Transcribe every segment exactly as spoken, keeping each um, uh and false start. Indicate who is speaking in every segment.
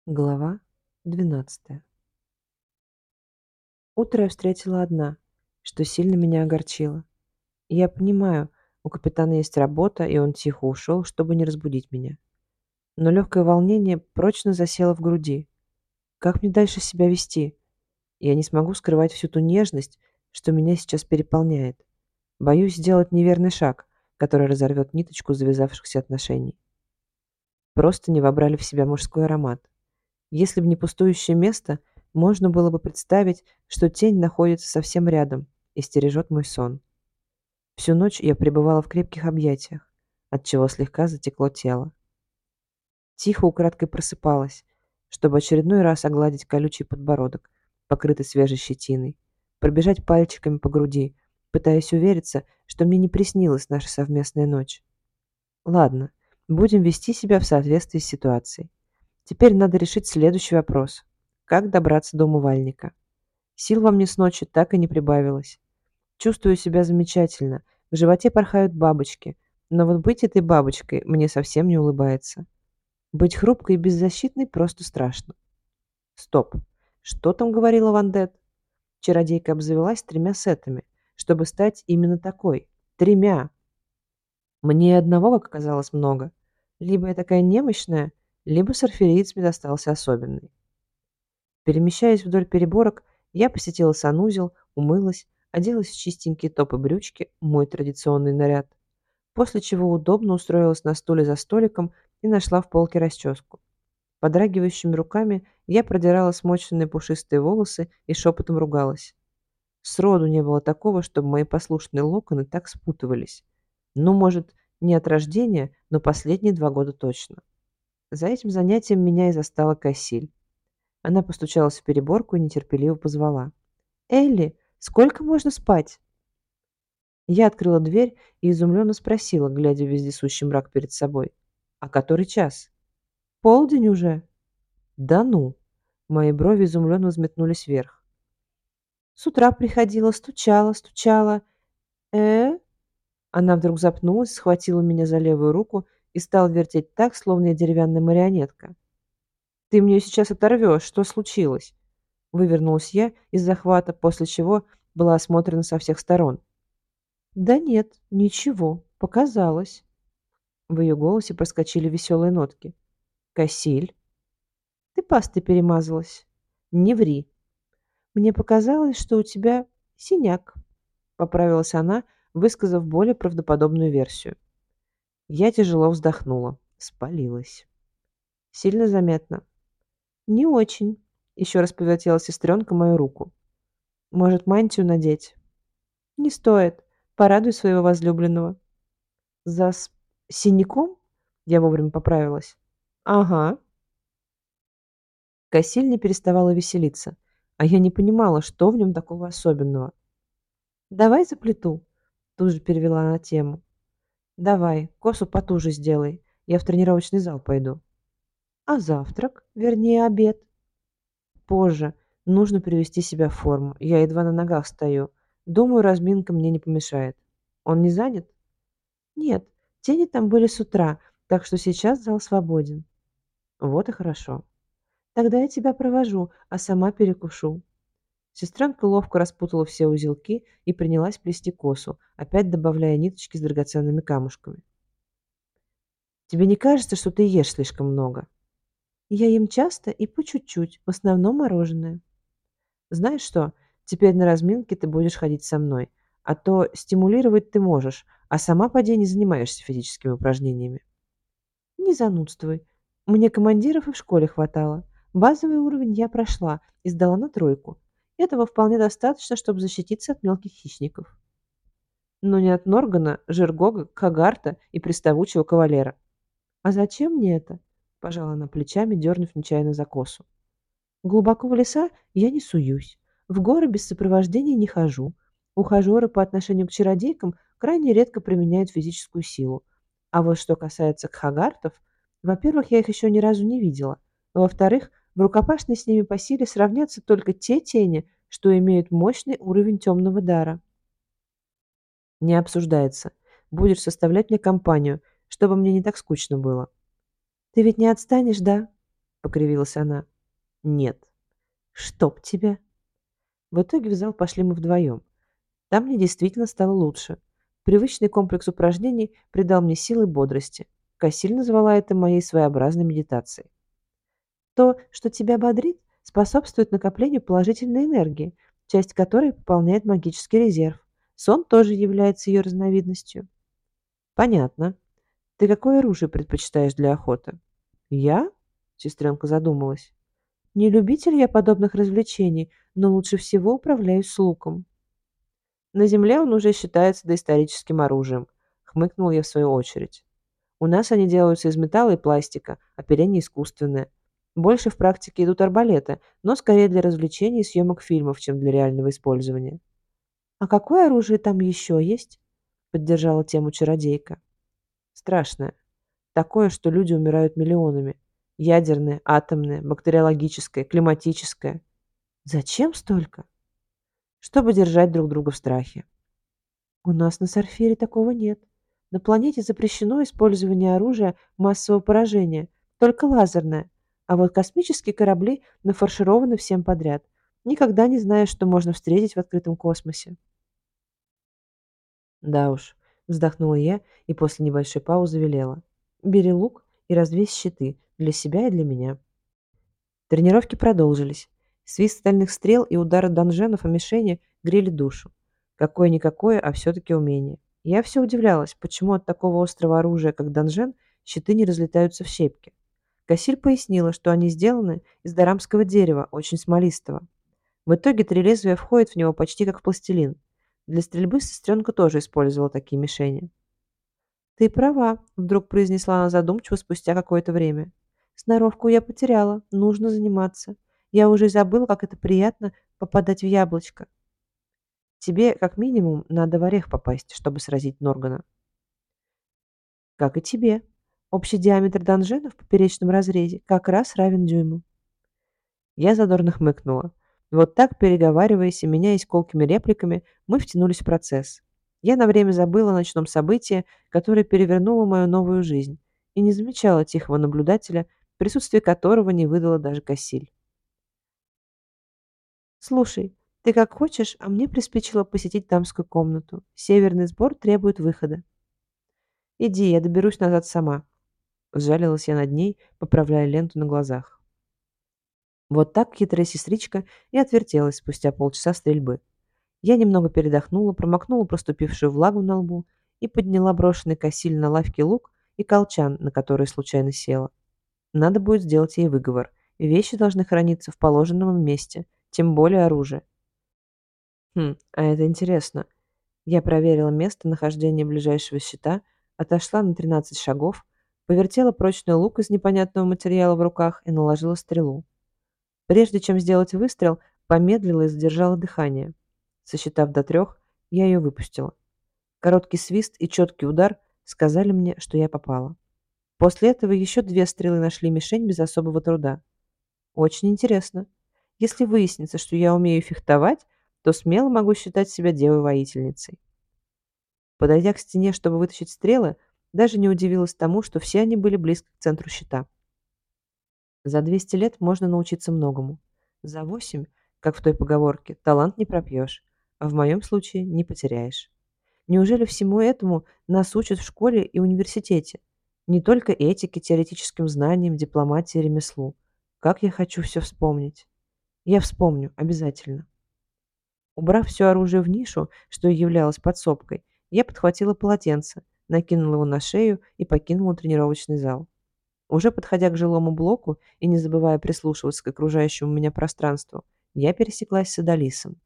Speaker 1: Глава двенадцатая. Утро я встретила одна, что сильно меня огорчило. Я понимаю, у капитана есть работа, и он тихо ушел, чтобы не разбудить меня. Но легкое волнение прочно засело в груди. Как мне дальше себя вести? Я не смогу скрывать всю ту нежность, что меня сейчас переполняет. Боюсь сделать неверный шаг, который разорвет ниточку завязавшихся отношений. Просто не вобрали в себя мужской аромат. Если бы не пустующее место, можно было бы представить, что тень находится совсем рядом и стережет мой сон. Всю ночь я пребывала в крепких объятиях, отчего слегка затекло тело. Тихо украдкой просыпалась, чтобы очередной раз огладить колючий подбородок, покрытый свежей щетиной, пробежать пальчиками по груди, пытаясь увериться, что мне не приснилась наша совместная ночь. Ладно, будем вести себя в соответствии с ситуацией. Теперь надо решить следующий вопрос. Как добраться до умывальника? Сил во мне с ночи так и не прибавилось. Чувствую себя замечательно. В животе порхают бабочки. Но вот быть этой бабочкой мне совсем не улыбается. Быть хрупкой и беззащитной просто страшно. Стоп. Что там говорила Вандет? Чародейка обзавелась тремя сетами, чтобы стать именно такой. Тремя. Мне и одного, как оказалось, много. Либо я такая немощная, либо с орфереец мне достался особенный. Перемещаясь вдоль переборок, я посетила санузел, умылась, оделась в чистенькие топ и брючки, мой традиционный наряд, после чего удобно устроилась на стуле за столиком и нашла в полке расческу. Подрагивающими руками я продирала смоченные пушистые волосы и шепотом ругалась. Сроду не было такого, чтобы мои послушные локоны так спутывались. Ну, может, не от рождения, но последние два года точно. За этим занятием меня и застала Кассиль. Она постучалась в переборку и нетерпеливо позвала. «Элли, сколько можно спать?» Я открыла дверь и изумленно спросила, глядя в вездесущий мрак перед собой. «А который час?» «Полдень уже». «Да ну!» Мои брови изумленно взметнулись вверх. «С утра приходила, стучала, стучала. э Она вдруг запнулась, схватила меня за левую руку и стала вертеть так, словно я деревянная марионетка. «Ты мне сейчас оторвешь, что случилось?» Вывернулась я из захвата, после чего была осмотрена со всех сторон. «Да нет, ничего, показалось». В ее голосе проскочили веселые нотки. «Кассиль, ты пастой перемазалась. Не ври. Мне показалось, что у тебя синяк», — поправилась она, высказав более правдоподобную версию. Я тяжело вздохнула. Спалилась. «Сильно заметно?» «Не очень», — еще раз повертела сестренка мою руку. «Может, мантию надеть?» «Не стоит. Порадуй своего возлюбленного». «За с... синяком?» Я вовремя поправилась. «Ага». Кассиль не переставала веселиться, а я не понимала, что в нем такого особенного. «Давай заплету», — тут же перевела она тему. «Давай, косу потуже сделай. Я в тренировочный зал пойду». «А завтрак? Вернее, обед?» «Позже. Нужно привести себя в форму. Я едва на ногах стою. Думаю, разминка мне не помешает. Он не занят?» «Нет, тени там были с утра, так что сейчас зал свободен». «Вот и хорошо. Тогда я тебя провожу, а сама перекушу». Сестренка ловко распутала все узелки и принялась плести косу, опять добавляя ниточки с драгоценными камушками. «Тебе не кажется, что ты ешь слишком много?» «Я ем часто и по чуть-чуть, в основном мороженое». «Знаешь что, теперь на разминке ты будешь ходить со мной, а то стимулировать ты можешь, а сама поди не занимаешься физическими упражнениями». «Не занудствуй. Мне командиров и в школе хватало. Базовый уровень я прошла и сдала на тройку. Этого вполне достаточно, чтобы защититься от мелких хищников. Но не от Норгана, Жиргога, Кагарта и приставучего кавалера». «А зачем мне это?» – пожала она плечами, дернув нечаянно за косу. «Глубоко в леса я не суюсь. В горы без сопровождения не хожу. Ухажеры по отношению к чародейкам крайне редко применяют физическую силу. А вот что касается кхагартов, во-первых, я их еще ни разу не видела. Во-вторых, в рукопашной с ними по силе сравнятся только те тени, что имеют мощный уровень темного дара. Не обсуждается. Будешь составлять мне компанию, чтобы мне не так скучно было. Ты ведь не отстанешь, да?» — покривилась она. «Нет». «Чтоб тебя!» В итоге в зал пошли мы вдвоем. Там мне действительно стало лучше. Привычный комплекс упражнений придал мне силы и бодрости. Кассиль назвала это моей своеобразной медитацией. То, что тебя бодрит, способствует накоплению положительной энергии, часть которой пополняет магический резерв. Сон тоже является ее разновидностью. Понятно. Ты какое оружие предпочитаешь для охоты? Я? Сестренка задумалась. Не любитель я подобных развлечений, но лучше всего управляюсь с луком. На Земле он уже считается доисторическим оружием, хмыкнул я в свою очередь. У нас они делаются из металла и пластика, оперение искусственное. Больше в практике идут арбалеты, но скорее для развлечений и съемок фильмов, чем для реального использования. «А какое оружие там еще есть?» — поддержала тему чародейка. «Страшное. Такое, что люди умирают миллионами. Ядерное, атомное, бактериологическое, климатическое. Зачем столько? Чтобы держать друг друга в страхе. У нас на Сарфире такого нет. На планете запрещено использование оружия массового поражения, только лазерное. А вот космические корабли нафаршированы всем подряд. Никогда не знаешь, что можно встретить в открытом космосе. Да уж, вздохнула я и после небольшой паузы велела. Бери лук и развесь щиты для себя и для меня. Тренировки продолжились. Свист стальных стрел и удары донженов о мишени грели душу. Какое-никакое, а все-таки умение. Я все удивлялась, почему от такого острого оружия, как донжен, щиты не разлетаются в щепки. Кассиль пояснила, что они сделаны из дарамского дерева, очень смолистого. В итоге три лезвия входят в него почти как в пластилин. Для стрельбы сестренка тоже использовала такие мишени. «Ты права», — вдруг произнесла она задумчиво спустя какое-то время. «Сноровку я потеряла, нужно заниматься. Я уже и забыла, как это приятно попадать в яблочко. Тебе, как минимум, надо в орех попасть, чтобы сразить Норгана. Как и тебе. Общий диаметр донжена в поперечном разрезе как раз равен дюйму». Я задорно хмыкнула. Вот так, переговариваясь и меняясь колкими репликами, мы втянулись в процесс. Я на время забыла о ночном событии, которое перевернуло мою новую жизнь, и не замечала тихого наблюдателя, присутствие которого не выдало даже Кассиль. «Слушай, ты как хочешь, а мне приспичило посетить дамскую комнату. Северный сбор требует выхода». «Иди, я доберусь назад сама», — сжалилась я над ней, поправляя ленту на глазах. Вот так хитрая сестричка и отвертелась спустя полчаса стрельбы. Я немного передохнула, промокнула проступившую влагу на лбу и подняла брошенный косиль на лавке лук и колчан, на который случайно села. Надо будет сделать ей выговор. Вещи должны храниться в положенном им месте, тем более оружие. Хм, а это интересно. Я проверила место нахождения ближайшего щита, отошла на тринадцать шагов, повертела прочный лук из непонятного материала в руках и наложила стрелу. Прежде чем сделать выстрел, помедлила и задержала дыхание. Сосчитав до трех, я ее выпустила. Короткий свист и четкий удар сказали мне, что я попала. После этого еще две стрелы нашли мишень без особого труда. Очень интересно. Если выяснится, что я умею фехтовать, то смело могу считать себя девой-воительницей. Подойдя к стене, чтобы вытащить стрелы, даже не удивилась тому, что все они были близко к центру щита. За двести лет можно научиться многому. За восемь, как в той поговорке, талант не пропьешь, а в моем случае не потеряешь. Неужели всему этому нас учат в школе и университете? Не только этике, теоретическим знаниям, дипломатии, ремеслу. Как я хочу все вспомнить. Я вспомню, обязательно. Убрав все оружие в нишу, что и являлось подсобкой, я подхватила полотенце, накинула его на шею и покинула тренировочный зал. Уже подходя к жилому блоку и не забывая прислушиваться к окружающему меня пространству, я пересеклась с Адалисом.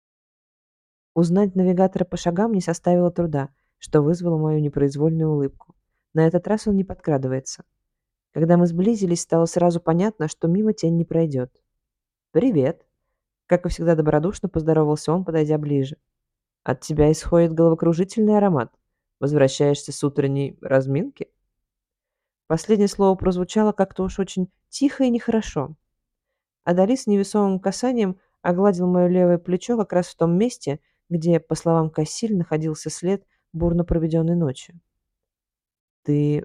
Speaker 1: Узнать навигатора по шагам не составило труда, что вызвало мою непроизвольную улыбку. На этот раз он не подкрадывается. Когда мы сблизились, стало сразу понятно, что мимо тень не пройдет. «Привет!» Как и всегда добродушно поздоровался он, подойдя ближе. «От тебя исходит головокружительный аромат. Возвращаешься с утренней разминки?» Последнее слово прозвучало как-то уж очень тихо и нехорошо. Адалис невесомым касанием огладил мое левое плечо как раз в том месте, где, по словам Кассиль, находился след бурно проведенной ночи. «Ты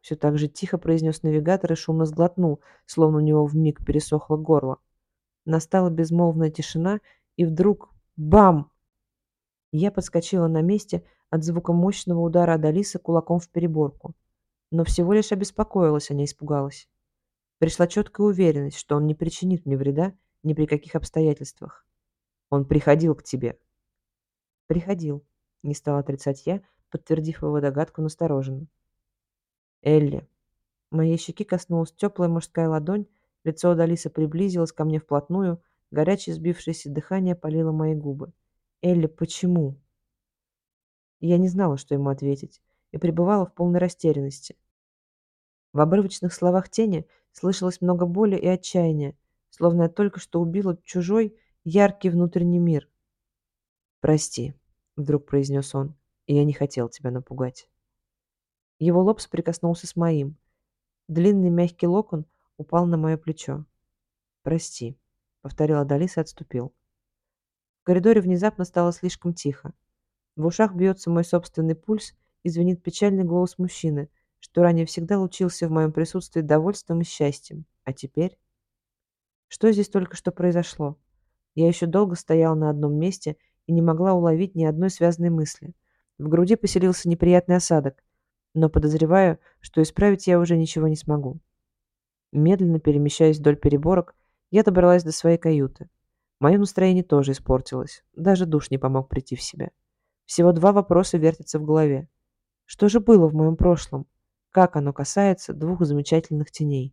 Speaker 1: Все так же тихо произнес навигатор и шумно сглотнул, словно у него вмиг пересохло горло. Настала безмолвная тишина, и вдруг бам! Я подскочила на месте от звука мощного удара Адалисы кулаком в переборку, но всего лишь обеспокоилась, а не испугалась. Пришла четкая уверенность, что он не причинит мне вреда ни при каких обстоятельствах. Он приходил к тебе. Приходил, не стала отрицать я, подтвердив его догадку настороженно. Элли. Моей щеки коснулась теплая мужская ладонь, лицо Адалисы приблизилось ко мне вплотную, горячее сбившееся дыхание опалило мои губы. Элли, почему? Я не знала, что ему ответить, и пребывала в полной растерянности. В обрывочных словах тени слышалось много боли и отчаяния, словно я только что убила чужой, яркий внутренний мир. «Прости», — вдруг произнес он, — «и я не хотел тебя напугать». Его лоб соприкоснулся с моим. Длинный мягкий локон упал на мое плечо. «Прости», — повторил Адалис и отступил. В коридоре внезапно стало слишком тихо. В ушах бьется мой собственный пульс и звенит печальный голос мужчины, что ранее всегда лучился в моем присутствии довольством и счастьем. А теперь? Что здесь только что произошло? Я еще долго стояла на одном месте и не могла уловить ни одной связанной мысли. В груди поселился неприятный осадок, но подозреваю, что исправить я уже ничего не смогу. Медленно перемещаясь вдоль переборок, я добралась до своей каюты. Мое настроение тоже испортилось, даже душ не помог прийти в себя. Всего два вопроса вертятся в голове. Что же было в моем прошлом? Как оно касается двух замечательных теней?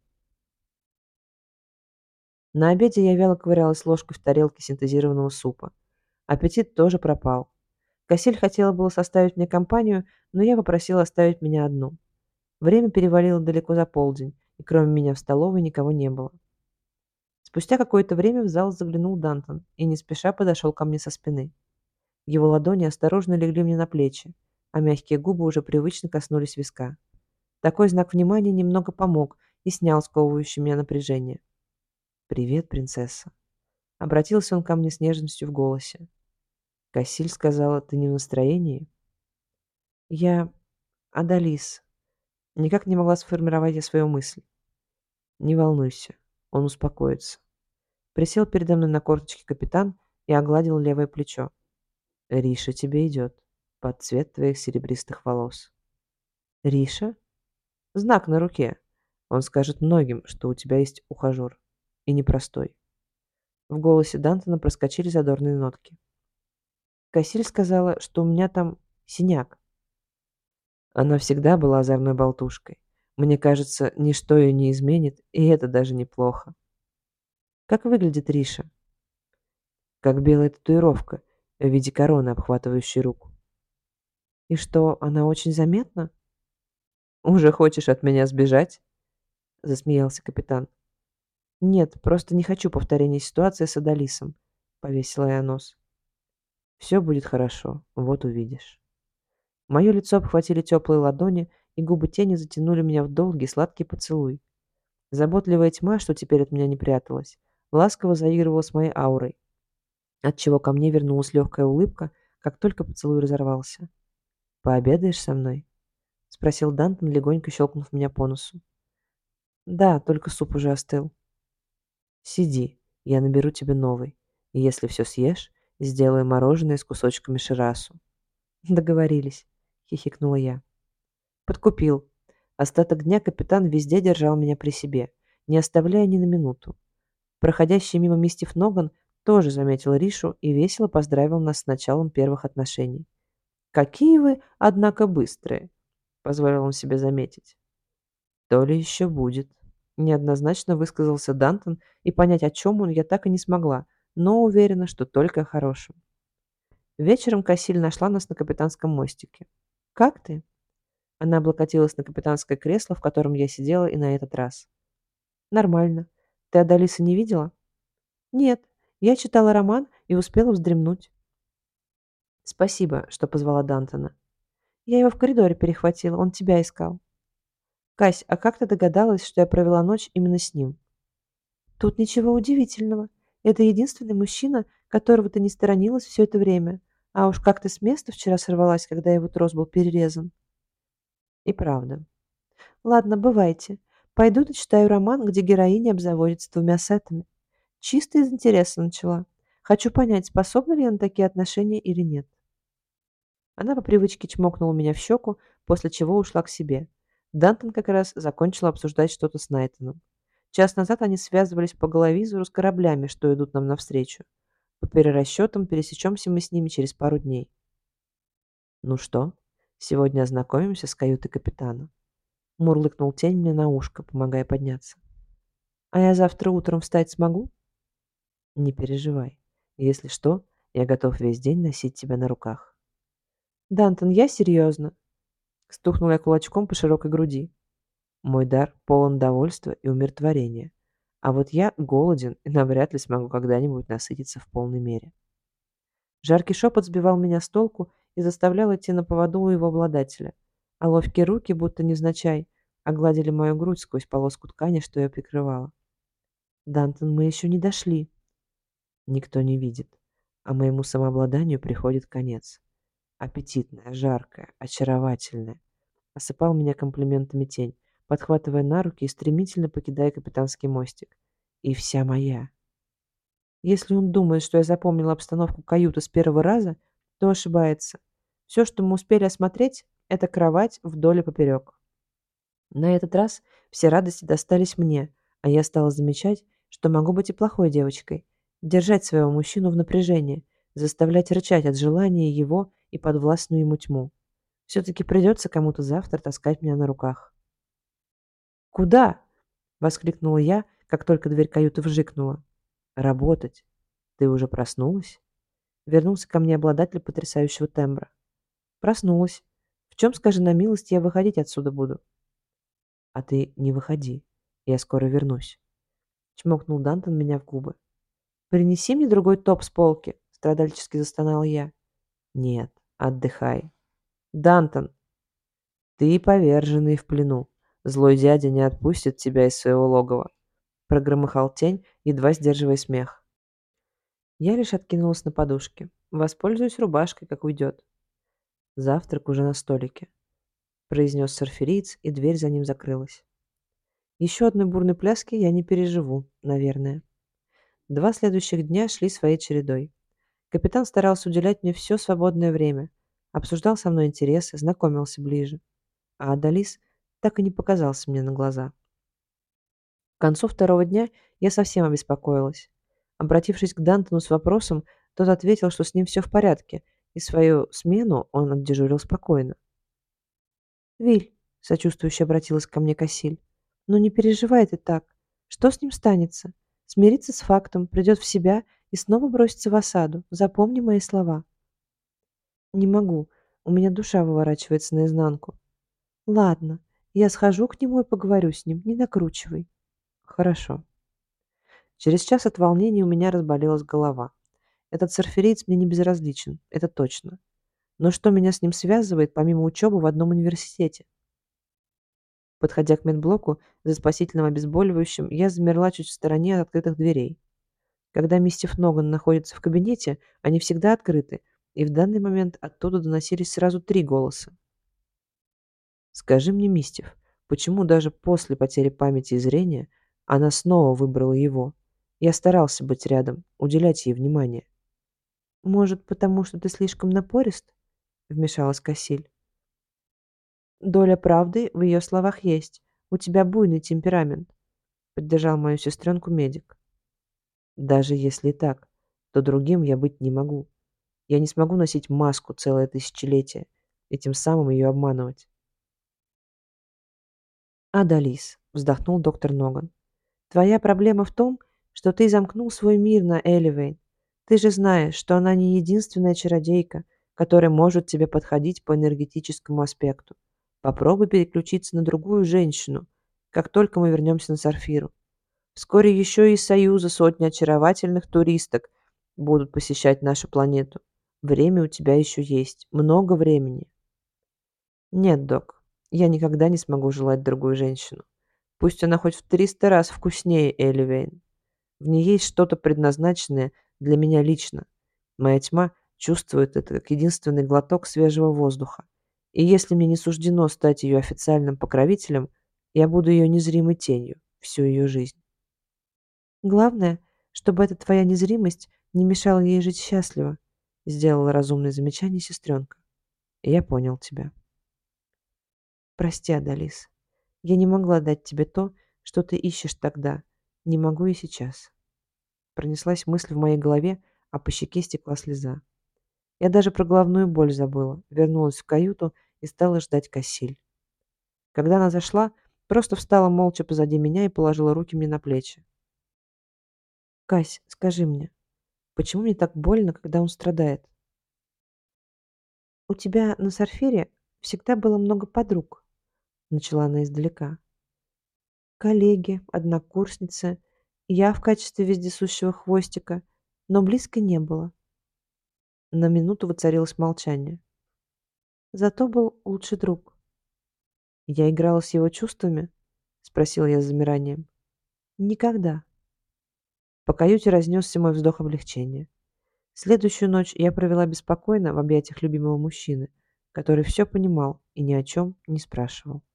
Speaker 1: На обеде я вяло ковырялась ложкой в тарелке синтезированного супа. Аппетит тоже пропал. Кассиль хотела было составить мне компанию, но я попросила оставить меня одну. Время перевалило далеко за полдень, и кроме меня в столовой никого не было. Спустя какое-то время в зал заглянул Дантон и не спеша подошел ко мне со спины. Его ладони осторожно легли мне на плечи, а мягкие губы уже привычно коснулись виска. Такой знак внимания немного помог и снял сковывающее меня напряжение. «Привет, принцесса», — обратился он ко мне с нежностью в голосе. «Кассиль сказала, ты не в настроении?» Я... Адалис. Никак не могла сформировать я свою мысль. «Не волнуйся, он успокоится». Присел передо мной на корточки капитан и огладил левое плечо. «Риша тебе идет, под цвет твоих серебристых волос». «Риша?» «Знак на руке. Он скажет многим, что у тебя есть ухажер. И непростой». В голосе Дантона проскочили задорные нотки. Кассиль сказала, что у меня там синяк. Она всегда была озорной болтушкой. Мне кажется, ничто ее не изменит, и это даже неплохо. Как выглядит Риша? Как белая татуировка в виде короны, обхватывающей руку. И что, она очень заметна? Уже хочешь от меня сбежать? Засмеялся капитан. Нет, просто не хочу повторения ситуации с Адалисом, повесила я нос. Все будет хорошо, вот увидишь. Мое лицо обхватили теплые ладони, и губы тени затянули меня в долгий сладкий поцелуй. Заботливая тьма, что теперь от меня не пряталась, ласково заигрывала с моей аурой, отчего ко мне вернулась легкая улыбка, как только поцелуй разорвался. «Пообедаешь со мной?» — спросил Дантон, легонько щелкнув меня по носу. «Да, только суп уже остыл». «Сиди, я наберу тебе новый, и если все съешь, сделаю мороженое с кусочками ширасу». «Договорились», — хихикнула я. Подкупил. Остаток дня капитан везде держал меня при себе, не оставляя ни на минуту. Проходящий мимо мистер Ноган тоже заметил Ришу и весело поздравил нас с началом первых отношений. «Какие вы, однако, быстрые!» — позволил он себе заметить. «То ли еще будет», — неоднозначно высказался Дантон, и понять, о чем он, я так и не смогла, но уверена, что только о хорошем. Вечером Кассиль нашла нас на капитанском мостике. «Как ты?» Она облокотилась на капитанское кресло, в котором я сидела и на этот раз. «Нормально. Ты Адалиса не видела?» «Нет. Я читала роман и успела вздремнуть». «Спасибо, что позвала Дантона. Я его в коридоре перехватила, он тебя искал». «Кась, а как ты догадалась, что я провела ночь именно с ним?» «Тут ничего удивительного. Это единственный мужчина, которого ты не сторонилась все это время. А уж как ты с места вчера сорвалась, когда его трос был перерезан». И правда. Ладно, бывайте. Пойду дочитаю роман, где героиня обзаводится двумя сетами. Чисто из интереса начала. Хочу понять, способна ли я на такие отношения или нет. Она по привычке чмокнула меня в щеку, после чего ушла к себе. Дантон как раз закончил обсуждать что-то с Найтоном. Час назад они связывались по головизору с кораблями, что идут нам навстречу. По перерасчетам пересечемся мы с ними через пару дней. Ну что, сегодня ознакомимся с каютой капитана? Мурлыкнул тень мне на ушко, помогая подняться. А я завтра утром встать смогу? Не переживай. Если что, я готов весь день носить тебя на руках. Дантон, я серьезно. Стукнул я кулачком по широкой груди. Мой дар полон довольства и умиротворения. А вот я голоден и навряд ли смогу когда-нибудь насытиться в полной мере. Жаркий шепот сбивал меня с толку и заставлял идти на поводу у его обладателя, а ловкие руки, будто невзначай, огладили мою грудь сквозь полоску ткани, что ее прикрывала. «Дантон, мы еще не дошли». Никто не видит, а моему самообладанию приходит конец. Аппетитная, жаркая, очаровательная. Осыпал меня комплиментами тень, подхватывая на руки и стремительно покидая капитанский мостик. И вся моя. Если он думает, что я запомнила обстановку каюты с первого раза, то ошибается. Все, что мы успели осмотреть, это кровать вдоль и поперек. На этот раз все радости достались мне, а я стала замечать, что могу быть и плохой девочкой, держать своего мужчину в напряжении, заставлять рычать от желания его и подвластную ему тьму. Все-таки придется кому-то завтра таскать меня на руках. «Куда?» — воскликнула я, как только дверь каюты вжикнула. «Работать. Ты уже проснулась?» Вернулся ко мне обладатель потрясающего тембра. «Проснулась. В чем, скажи на милость, я выходить отсюда буду?» «А ты не выходи. Я скоро вернусь». Чмокнул Дантон меня в губы. «Принеси мне другой топ с полки», — страдальчески застонала я. «Нет, отдыхай». «Дантон, ты поверженный в плену. Злой дядя не отпустит тебя из своего логова», — прогромыхал тень, едва сдерживая смех. Я лишь откинулась на подушке. Воспользуюсь рубашкой, как уйдет. «Завтрак уже на столике», — произнес сарфериец, и дверь за ним закрылась. Еще одной бурной пляски я не переживу, наверное. Два следующих дня шли своей чередой. Капитан старался уделять мне все свободное время, обсуждал со мной интересы, знакомился ближе. А Адалис так и не показался мне на глаза. К концу второго дня я совсем обеспокоилась. Обратившись к Дантону с вопросом, тот ответил, что с ним все в порядке, и свою смену он отдежурил спокойно. «Виль», — сочувствующе обратилась ко мне Кассиль, — «ну не переживай ты так. Что с ним станется? Смирится с фактом, придет в себя и снова бросится в осаду. Запомни мои слова». «Не могу. У меня душа выворачивается наизнанку». «Ладно, я схожу к нему и поговорю с ним. Не накручивай». «Хорошо». Через час от волнения у меня разболелась голова. Этот сарфериец мне не безразличен, это точно. Но что меня с ним связывает, помимо учебы в одном университете? Подходя к медблоку за спасительным обезболивающим, я замерла чуть в стороне от открытых дверей. Когда мистер Ноган находится в кабинете, они всегда открыты, и в данный момент оттуда доносились сразу три голоса. «Скажи мне, мистер, почему даже после потери памяти и зрения она снова выбрала его? Я старался быть рядом, уделять ей внимание». «Может, потому что ты слишком напорист?» — вмешалась Кассиль. «Доля правды в ее словах есть. У тебя буйный темперамент», — поддержал мою сестренку медик. «Даже если так, то другим я быть не могу. Я не смогу носить маску целое тысячелетие и тем самым ее обманывать». «Адалис», — вздохнул доктор Ноган, — «твоя проблема в том, что ты замкнул свой мир на Эливейн. Ты же знаешь, что она не единственная чародейка, которая может тебе подходить по энергетическому аспекту. Попробуй переключиться на другую женщину, как только мы вернемся на Сарфиру. Вскоре еще и из Союза сотни очаровательных туристок будут посещать нашу планету. Время у тебя еще есть, много времени». «Нет, док, я никогда не смогу желать другую женщину. Пусть она хоть в триста раз вкуснее Эливейн. В ней есть что-то предназначенное для меня лично. Моя тьма чувствует это как единственный глоток свежего воздуха. И если мне не суждено стать ее официальным покровителем, я буду ее незримой тенью всю ее жизнь. Главное, чтобы эта твоя незримость не мешала ей жить счастливо, сделала разумное замечание сестренка. И я понял тебя. Прости, Адалис. Я не могла дать тебе то, что ты ищешь тогда. Не могу и сейчас. Пронеслась мысль в моей голове, а по щеке стекла слеза. Я даже про головную боль забыла, вернулась в каюту и стала ждать Кассиль. Когда она зашла, просто встала молча позади меня и положила руки мне на плечи. «Кась, скажи мне, почему мне так больно, когда он страдает?» «У тебя на Сарфере всегда было много подруг», — начала она издалека. «Коллеги, однокурсницы, я в качестве вездесущего хвостика, но близко не было». На минуту воцарилось молчание. Зато был лучший друг. «Я играла с его чувствами?» — спросила я с замиранием. «Никогда». По каюте разнесся мой вздох облегчения. Следующую ночь я провела беспокойно в объятиях любимого мужчины, который все понимал и ни о чем не спрашивал.